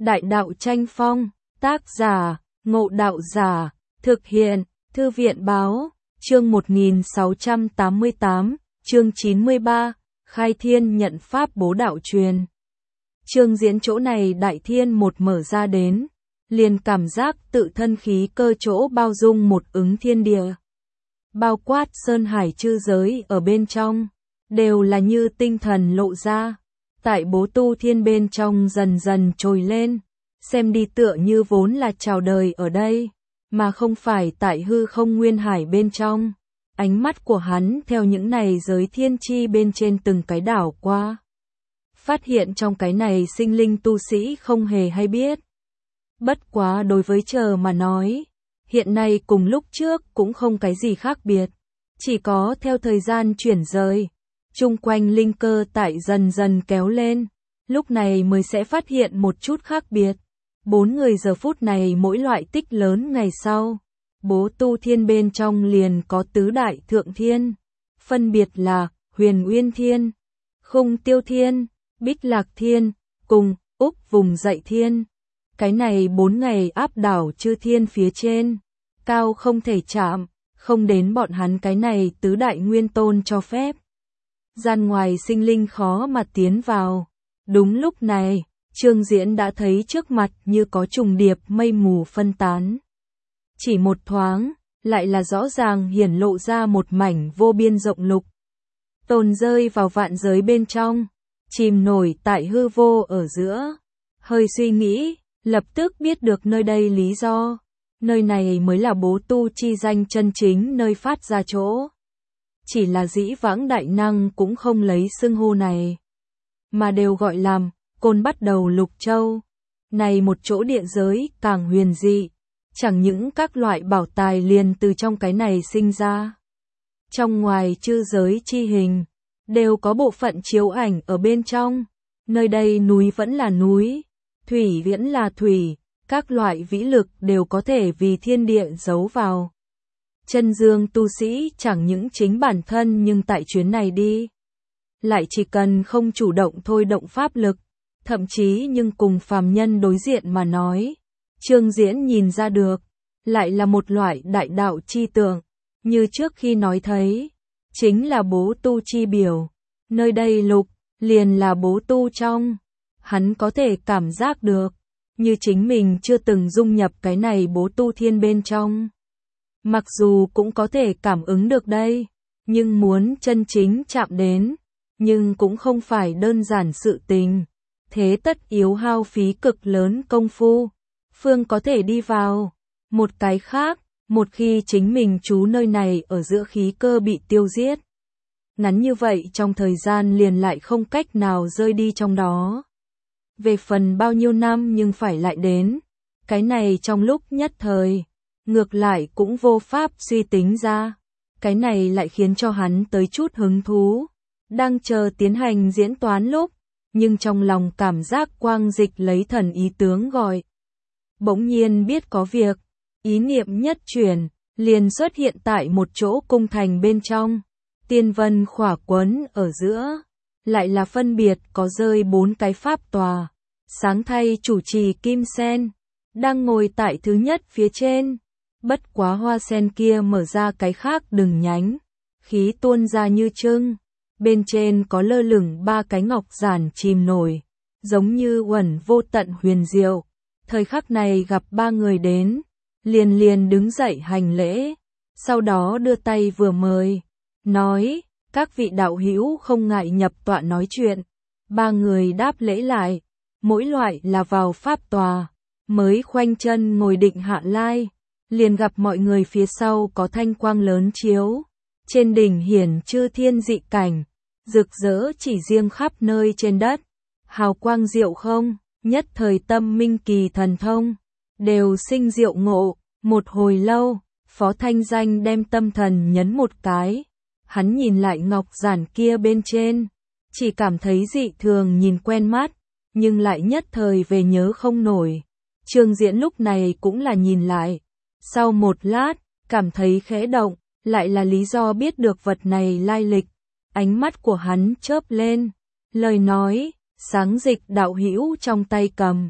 Đại đạo tranh phong, tác giả, Ngộ Đạo Giả, thực hiện, Thư viện Báo, chương 1688, chương 93, Khai Thiên nhận Pháp bố đạo truyền. Chương diễn chỗ này Đại Thiên một mở ra đến, liền cảm giác tự thân khí cơ chỗ bao dung một ứng thiên địa. Bao quát sơn hải chư giới ở bên trong, đều là như tinh thần lộ ra, tại bố tu thiên bên trong dần dần trồi lên, xem đi tựa như vốn là chào đời ở đây, mà không phải tại hư không nguyên hải bên trong. Ánh mắt của hắn theo những này giới thiên chi bên trên từng cái đảo qua. Phát hiện trong cái này sinh linh tu sĩ không hề hay biết. Bất quá đối với chờ mà nói, hiện nay cùng lúc trước cũng không cái gì khác biệt. Chỉ có theo thời gian chuyển rời, chung quanh linh cơ tại dần dần kéo lên, lúc này mới sẽ phát hiện một chút khác biệt. 4 người giờ phút này mỗi loại tích lớn ngày sau, bố tu thiên bên trong liền có tứ đại thượng thiên, phân biệt là Huyền Uyên Thiên, Khung Tiêu Thiên, Bích Lạc Thiên, cùng Úc Vùng Dậy Thiên. Cái này 4 ngày áp đảo chư thiên phía trên, cao không thể chạm, không đến bọn hắn cái này tứ đại nguyên tôn cho phép. Gian ngoài sinh linh khó mà tiến vào. Đúng lúc này, Trương Diễn đã thấy trước mặt như có trùng điệp mây mù phân tán. Chỉ một thoáng, lại là rõ ràng hiển lộ ra một mảnh vô biên rộng lục. Tồn rơi vào vạn giới bên trong, chìm nổi tại hư vô ở giữa. Hơi suy nghĩ, lập tức biết được nơi đây lý do. Nơi này mới là bố tu chi danh chân chính nơi phát ra chỗ. Chỉ là dĩ vãng đại năng cũng không lấy xưng hô này, mà đều gọi làm Côn Bắt Đầu Lục Châu. Này một chỗ địa giới càng huyền dị, chẳng những các loại bảo tài liền từ trong cái này sinh ra. Trong ngoài chư giới chi hình, đều có bộ phận chiếu ảnh ở bên trong. Nơi đây núi vẫn là núi, thủy vẫn là thủy, các loại vĩ lực đều có thể vì thiên địa giấu vào. Chân dương tu sĩ chẳng những chính bản thân nhưng tại chuyến này đi, lại chỉ cần không chủ động thôi động pháp lực, thậm chí nhưng cùng phàm nhân đối diện mà nói, Trương Diễn nhìn ra được, lại là một loại đại đạo chi tượng, như trước khi nói thấy, chính là bố tu chi biểu, nơi đây lục, liền là bố tu trong, hắn có thể cảm giác được, như chính mình chưa từng dung nhập cái này bố tu thiên bên trong. Mặc dù cũng có thể cảm ứng được đây, nhưng muốn chân chính chạm đến, nhưng cũng không phải đơn giản sự tình. Thế tất yếu hao phí cực lớn công phu, phương có thể đi vào. Một cái khác, một khi chính mình trú nơi này ở giữa khí cơ bị tiêu diệt, ngắn như vậy trong thời gian liền lại không cách nào rơi đi trong đó. Về phần bao nhiêu năm nhưng phải lại đến, cái này trong lúc nhất thời, ngược lại cũng vô pháp suy tính ra. Cái này lại khiến cho hắn tới chút hứng thú, đang chờ tiến hành diễn toán lúc, nhưng trong lòng cảm giác quang dịch lấy thần ý tướng gọi. Bỗng nhiên biết có việc, ý niệm nhất chuyển, liền xuất hiện tại một chỗ cung thành bên trong, tiên vân khỏa quấn ở giữa, lại là phân biệt có rơi 4 cái pháp tòa, sáng thay chủ trì kim sen, đang ngồi tại thứ nhất phía trên. Bất quá hoa sen kia mở ra cái khác đừng nhánh, khí tuôn ra như trưng, bên trên có lơ lửng 3 cái ngọc giản chìm nổi, giống như uẩn vô tận huyền diệu. Thời khắc này gặp 3 người đến, liền đứng dậy hành lễ, sau đó đưa tay vừa mời, nói, các vị đạo hữu không ngại nhập tọa nói chuyện. 3 người đáp lễ lại, mỗi loại là vào pháp tòa, mới khoanh chân ngồi định hạ lai. Liền gặp mọi người phía sau có thanh quang lớn chiếu, trên đỉnh hiển chư thiên dị cảnh, rực rỡ chỉ riêng khắp nơi trên đất, hào quang diệu không, nhất thời tâm minh kỳ thần thông, đều sinh diệu ngộ. Một hồi lâu, Phó Thanh Danh đem tâm thần nhấn một cái, hắn nhìn lại ngọc giản kia bên trên, chỉ cảm thấy dị thường nhìn quen mắt, nhưng lại nhất thời về nhớ không nổi. Trương Diễn lúc này cũng là nhìn lại. Sau một lát, cảm thấy khẽ động, lại là lý do biết được vật này lai lịch. Ánh mắt của hắn chớp lên, lời nói, sáng dịch đạo hữu trong tay cầm,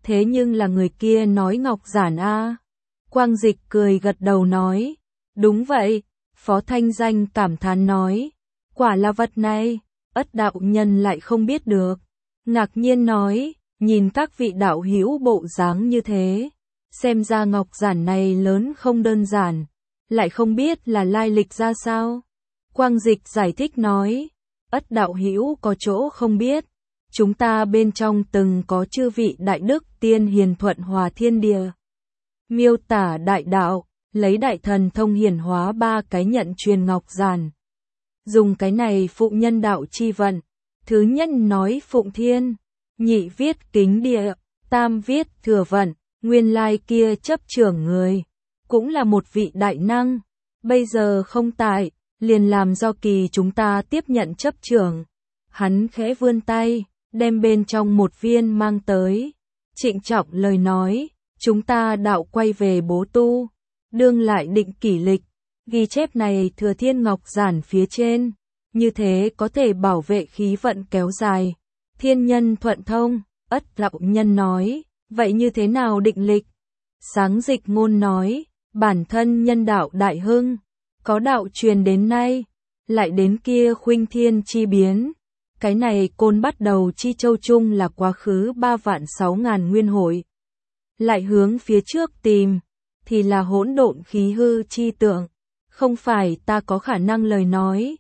Thế nhưng là người kia nói ngọc giản a. Quang Dịch cười gật đầu nói, đúng vậy. Phó Thanh Danh cảm thán nói, quả là vật này, Ất đạo nhân lại không biết được. Ngạc nhiên nói, nhìn các vị đạo hữu bộ dáng như thế, xem ra ngọc giản này lớn không đơn giản, lại không biết là lai lịch ra sao. Quang Dịch giải thích nói, Ất đạo hữu có chỗ không biết, chúng ta bên trong từng có chư vị đại đức tiên hiền thuận hòa thiên địa, miêu tả đại đạo, lấy đại thần thông hiển hóa 3 cái nhận truyền ngọc giản. Dùng cái này phụ nhân đạo chi vận, thứ nhất nói phụng thiên, nhị viết kính địa, tam viết thừa vận, nguyên lai kia chấp trưởng người, cũng là một vị đại năng, bây giờ không tại, liền làm do kỳ chúng ta tiếp nhận chấp trưởng. Hắn khẽ vươn tay, đem bên trong một viên mang tới, trịnh trọng lời nói, chúng ta đạo quay về bố tu, đương lại định kỷ lịch, ghi chép này thừa thiên ngọc giản phía trên, như thế có thể bảo vệ khí vận kéo dài, thiên nhân thuận thông. Ất đạo nhân nói, vậy như thế nào định lịch? Sáng Dịch ngôn nói, bản thân nhân đạo đại hưng, có đạo truyền đến nay, lại đến kia khuynh thiên chi biến. Cái này côn bắt đầu chi châu chung là quá khứ 3.600.000 nguyên hội. Lại hướng phía trước tìm, thì là hỗn độn khí hư chi tượng. Không phải ta có khả năng lời nói,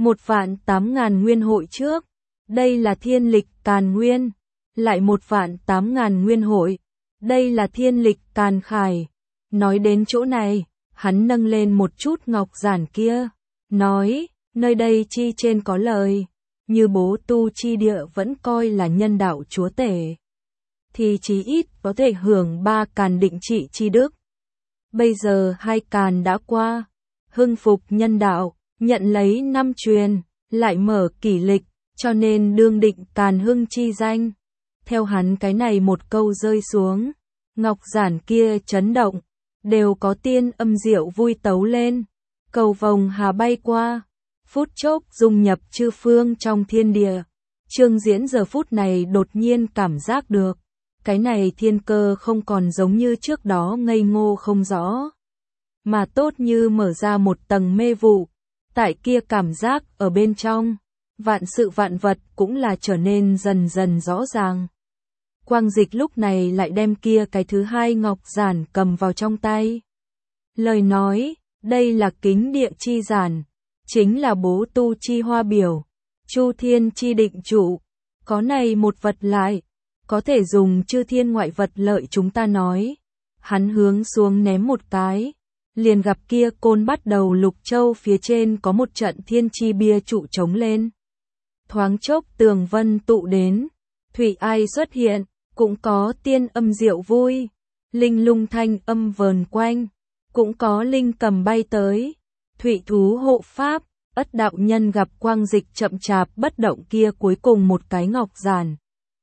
1.800.000 nguyên hội trước, đây là thiên lịch Càn Nguyên, lại 1.800.000 nguyên hội, đây là thiên lịch Càn Khải. Nói đến chỗ này, hắn nâng lên một chút ngọc giản kia, nói, nơi đây chi trên có lời, như bố tu chi địa vẫn coi là nhân đạo chúa tể, thì chí ít có thể hưởng 3 càn định trị chi đức. Bây giờ 2 càn đã qua, hưng phục nhân đạo, nhận lấy 5 truyền, lại mở kỷ lịch, cho nên đương định càn hưng chi danh. Theo hắn cái này một câu rơi xuống, ngọc giản kia chấn động, đều có tiên âm diệu vui tấu lên, cầu vồng hà bay qua, phút chốc dung nhập chư phương trong thiên địa. Trương Diễn giờ phút này đột nhiên cảm giác được, cái này thiên cơ không còn giống như trước đó ngây ngô không rõ, mà tốt như mở ra một tầng mê vụ, tại kia cảm giác ở bên trong, vạn sự vạn vật cũng là trở nên dần dần rõ ràng. Quang Dịch lúc này lại đem kia cái thứ 2 ngọc giản cầm vào trong tay. Lời nói, đây là kính địa chi giản, chính là bố tu chi hoa biểu, chu thiên chi định trụ, có này một vật lại, có thể dùng chư thiên ngoại vật lợi chúng ta nói. Hắn hướng xuống ném một cái, liền gặp kia côn bắt đầu lục châu phía trên có một trận thiên chi bia trụ trống lên. Thoáng chốc tường vân tụ đến, thủy ai xuất hiện, cũng có tiên âm diệu vui, linh lung thanh âm vờn quanh, cũng có linh cầm bay tới, thủy thú hộ pháp. Ất đạo nhân gặp Quang Dịch chậm chạp bất động kia cuối cùng một cái ngọc giản,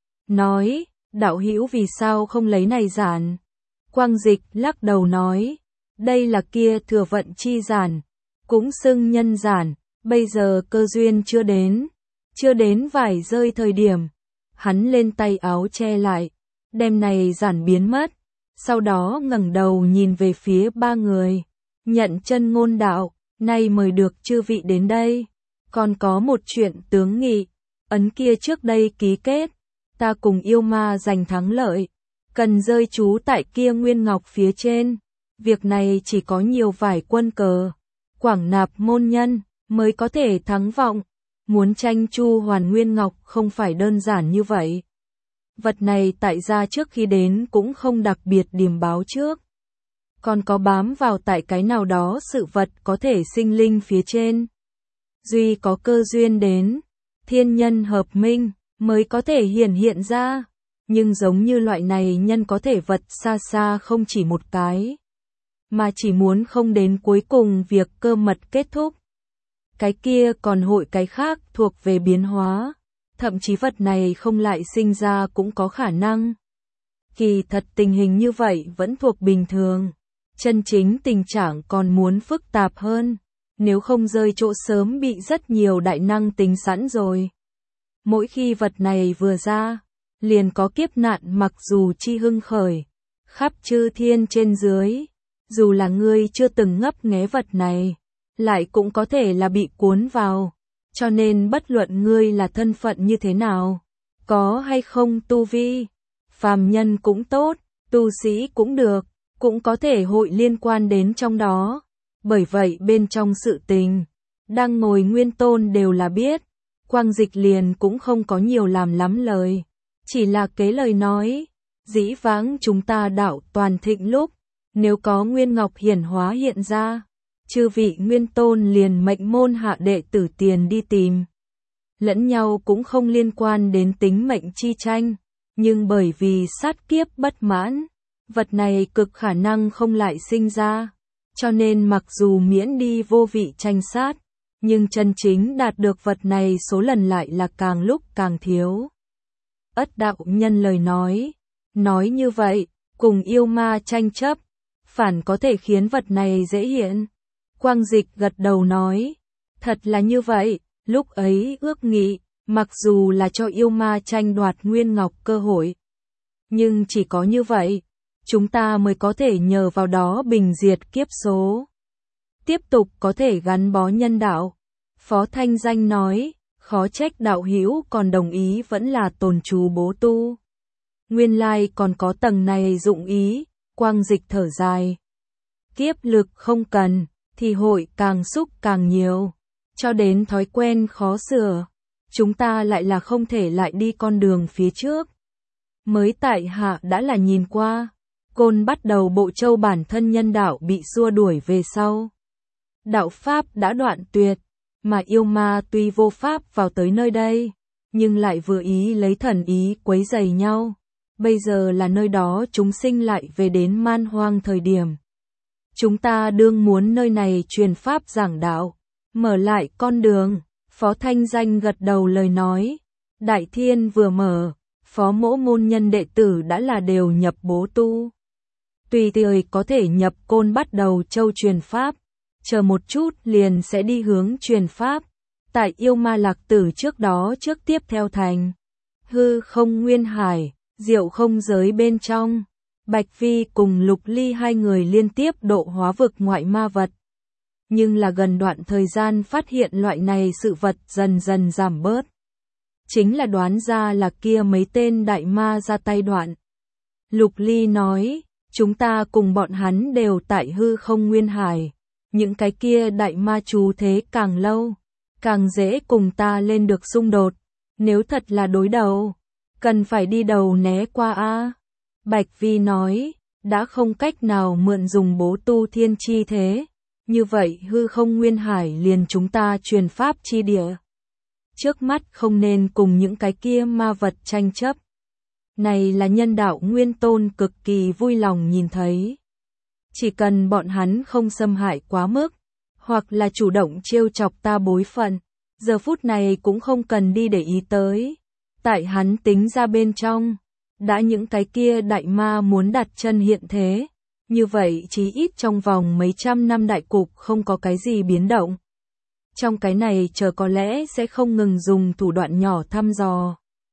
nói, đạo hữu vì sao không lấy này giản? Quang Dịch lắc đầu nói, đây là kia thừa vận chi giản, cũng xưng nhân giản, bây giờ cơ duyên chưa đến vải rơi thời điểm. Hắn lên tay áo che lại, đem này giản biến mất, sau đó ngẩng đầu nhìn về phía 3 người, nhận chân ngôn đạo, nay mời được chư vị đến đây, còn có một chuyện tướng nghị, ấn kia trước đây ký kết, ta cùng yêu ma giành thắng lợi, cần rơi trú tại kia nguyên ngọc phía trên, việc này chỉ có nhiều vải quân cờ, quảng nạp môn nhân, mới có thể thắng vọng, muốn tranh chu hoàn nguyên ngọc không phải đơn giản như vậy. Vật này tại gia trước khi đến cũng không đặc biệt điểm báo trước, còn có bám vào tại cái nào đó sự vật có thể sinh linh phía trên. Duy có cơ duyên đến, thiên nhân hợp minh, mới có thể hiện ra, nhưng giống như loại này nhân có thể vật xa xa không chỉ một cái, mà chỉ muốn không đến cuối cùng việc cơ mật kết thúc. Cái kia còn hội cái khác thuộc về biến hóa, thậm chí vật này không lại sinh ra cũng có khả năng. Kỳ thật tình hình như vậy vẫn thuộc bình thường, chân chính tình trạng còn muốn phức tạp hơn, nếu không rơi chỗ sớm bị rất nhiều đại năng tính sẵn rồi. Mỗi khi vật này vừa ra, liền có kiếp nạn mặc dù chi hưng khởi, khắp chư thiên trên dưới, dù là ngươi chưa từng ngấp nghé vật này, lại cũng có thể là bị cuốn vào, cho nên bất luận ngươi là thân phận như thế nào, có hay không tu vi, phàm nhân cũng tốt, tu sĩ cũng được, cũng có thể hội liên quan đến trong đó. Bởi vậy bên trong sự tình, đang ngồi Nguyên Tôn đều là biết, Quang Dịch liền cũng không có nhiều làm lắm lời, chỉ là kế lời nói, dĩ vãng chúng ta đạo toàn thịnh lúc, nếu có Nguyên Ngọc hiển hóa hiện ra, chư vị Nguyên Tôn liền mệnh môn hạ đệ tử tiền đi tìm. Lẫn nhau cũng không liên quan đến tính mệnh chi tranh, nhưng bởi vì sát kiếp bất mãn, vật này cực khả năng không lại sinh ra, cho nên mặc dù miễn đi vô vị tranh sát, nhưng chân chính đạt được vật này số lần lại là càng lúc càng thiếu. Ất đạo nhân lời nói như vậy, cùng yêu ma tranh chấp, phản có thể khiến vật này dễ hiện. Quang Dịch gật đầu nói, thật là như vậy, lúc ấy ước nghị, mặc dù là cho yêu ma tranh đoạt Nguyên Ngọc cơ hội, nhưng chỉ có như vậy, chúng ta mới có thể nhờ vào đó bình diệt kiếp số. Tiếp tục có thể gắn bó nhân đạo. Phó Thanh Danh nói, khó trách đạo hữu còn đồng ý vẫn là tồn trù bố tu. Nguyên lai còn có tầng này dụng ý, Quang Dịch thở dài. Kiếp lực không cần, thì hội càng xúc càng nhiều, cho đến thói quen khó sửa. Chúng ta lại là không thể lại đi con đường phía trước. Mới tại hạ đã là nhìn qua, Côn bắt đầu Bộ Châu bản thân nhân đạo bị xua đuổi về sau. Đạo Pháp đã đoạn tuyệt, mà yêu ma tuy vô pháp vào tới nơi đây, nhưng lại vừa ý lấy thần ý quấy rầy nhau. Bây giờ là nơi đó chúng sinh lại về đến man hoang thời điểm. Chúng ta đương muốn nơi này truyền Pháp giảng đạo, mở lại con đường. Phó Thanh Danh gật đầu lời nói, Đại Thiên vừa mở, phó mỗ môn nhân đệ tử đã là đều nhập bố tu. Tùy thời có thể nhập Côn bắt đầu châu truyền Pháp, chờ một chút liền sẽ đi hướng truyền Pháp. Tại yêu ma lạc tử trước đó trước tiếp theo thành hư không nguyên hải, diệu không giới bên trong. Bạch Vi cùng Lục Ly hai người liên tiếp độ hóa vực ngoại ma vật. Nhưng là gần đoạn thời gian phát hiện loại này sự vật dần dần giảm bớt. Chính là đoán ra là kia mấy tên đại ma ra tay đoạn. Lục Ly nói, chúng ta cùng bọn hắn đều tại hư không nguyên hải. Những cái kia đại ma chú thế càng lâu, càng dễ cùng ta lên được xung đột. Nếu thật là đối đầu, cần phải đi đầu né qua a. Bạch Vi nói, đã không cách nào mượn dùng bố tu thiên chi thế. Như vậy hư không nguyên hải liền chúng ta truyền Pháp chi địa. Trước mắt không nên cùng những cái kia ma vật tranh chấp. Này là nhân đạo Nguyên Tôn cực kỳ vui lòng nhìn thấy. Chỉ cần bọn hắn không xâm hại quá mức, hoặc là chủ động trêu chọc ta bối phận, giờ phút này cũng không cần đi để ý tới. Tại hắn tính ra bên trong, đã những cái kia đại ma muốn đặt chân hiện thế. Như vậy chí ít trong vòng mấy trăm năm đại cục không có cái gì biến động. Trong cái này chờ có lẽ sẽ không ngừng dùng thủ đoạn nhỏ thăm dò.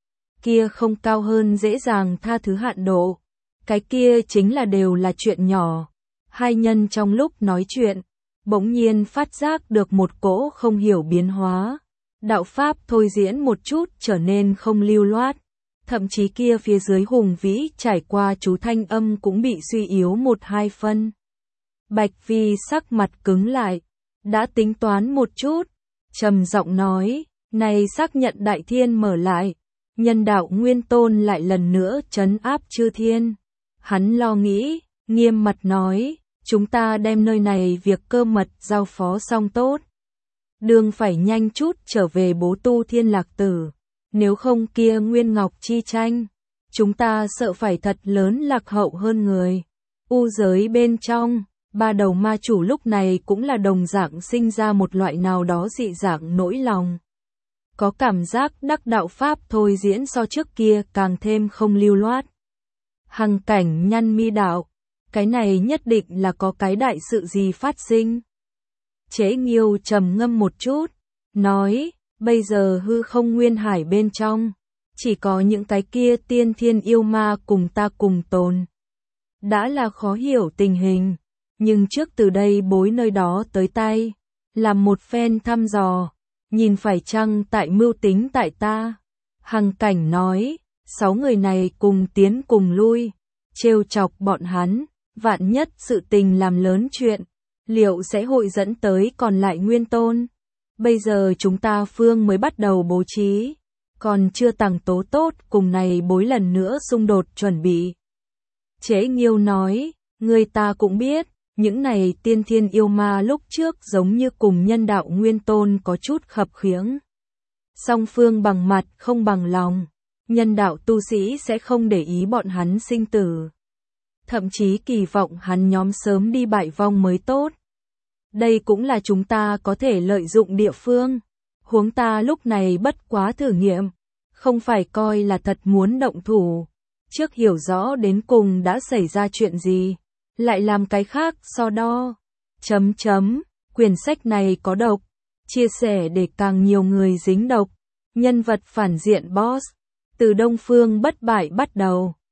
Kia không cao hơn dễ dàng tha thứ hạn độ. Cái kia chính là đều là chuyện nhỏ. Hai nhân trong lúc nói chuyện, bỗng nhiên phát giác được một cỗ không hiểu biến hóa. Đạo Pháp thôi diễn một chút trở nên không lưu loát. Thậm chí kia phía dưới hùng vĩ trải qua chú thanh âm cũng bị suy yếu một hai phân. Bạch Vi sắc mặt cứng lại, đã tính toán một chút, trầm giọng nói, này xác nhận Đại Thiên mở lại, nhân đạo Nguyên Tôn lại lần nữa trấn áp chư thiên. Hắn lo nghĩ, nghiêm mặt nói, chúng ta đem nơi này việc cơ mật giao phó xong tốt. Đường phải nhanh chút trở về bố tu thiên lạc tử. Nếu không kia Nguyên Ngọc chi tranh, chúng ta sợ phải thật lớn lạc hậu hơn người. U giới bên trong, ba đầu ma chủ lúc này cũng là đồng dạng sinh ra một loại nào đó dị dạng nỗi lòng. Có cảm giác đắc đạo Pháp thôi diễn so trước kia càng thêm không lưu loát. Hằng cảnh nhăn mi đạo, cái này nhất định là có cái đại sự gì phát sinh. Chế Nghiêu trầm ngâm một chút, nói, bây giờ hư không nguyên hải bên trong, Chỉ có những cái kia tiên thiên yêu ma cùng ta cùng tồn. Đã là khó hiểu tình hình, nhưng trước từ đây bối nơi đó tới tay, làm một phen thăm dò, nhìn phải chăng tại mưu tính tại ta. Hằng Cảnh nói, 6 người này cùng tiến cùng lui, trêu chọc bọn hắn, vạn nhất sự tình làm lớn chuyện, liệu sẽ hội dẫn tới còn lại Nguyên Tôn. Bây giờ chúng ta phương mới bắt đầu bố trí, còn chưa tàng tố tốt cùng này bối lần nữa xung đột chuẩn bị. Chế Nghiêu nói, người ta cũng biết, những này tiên thiên yêu ma lúc trước giống như cùng nhân đạo Nguyên Tôn có chút khập khiễng. Song phương bằng mặt không bằng lòng, nhân đạo tu sĩ sẽ không để ý bọn hắn sinh tử. Thậm chí kỳ vọng hắn nhóm sớm đi bại vong mới tốt. Đây cũng là chúng ta có thể lợi dụng địa phương. Huống ta lúc này bất quá thử nghiệm, không phải coi là thật muốn động thủ. Trước hiểu rõ đến cùng đã xảy ra chuyện gì, lại làm cái khác so đo. Quyển sách này có độc, chia sẻ để càng nhiều người dính độc. Nhân vật phản diện boss, từ Đông Phương bất bại bắt đầu.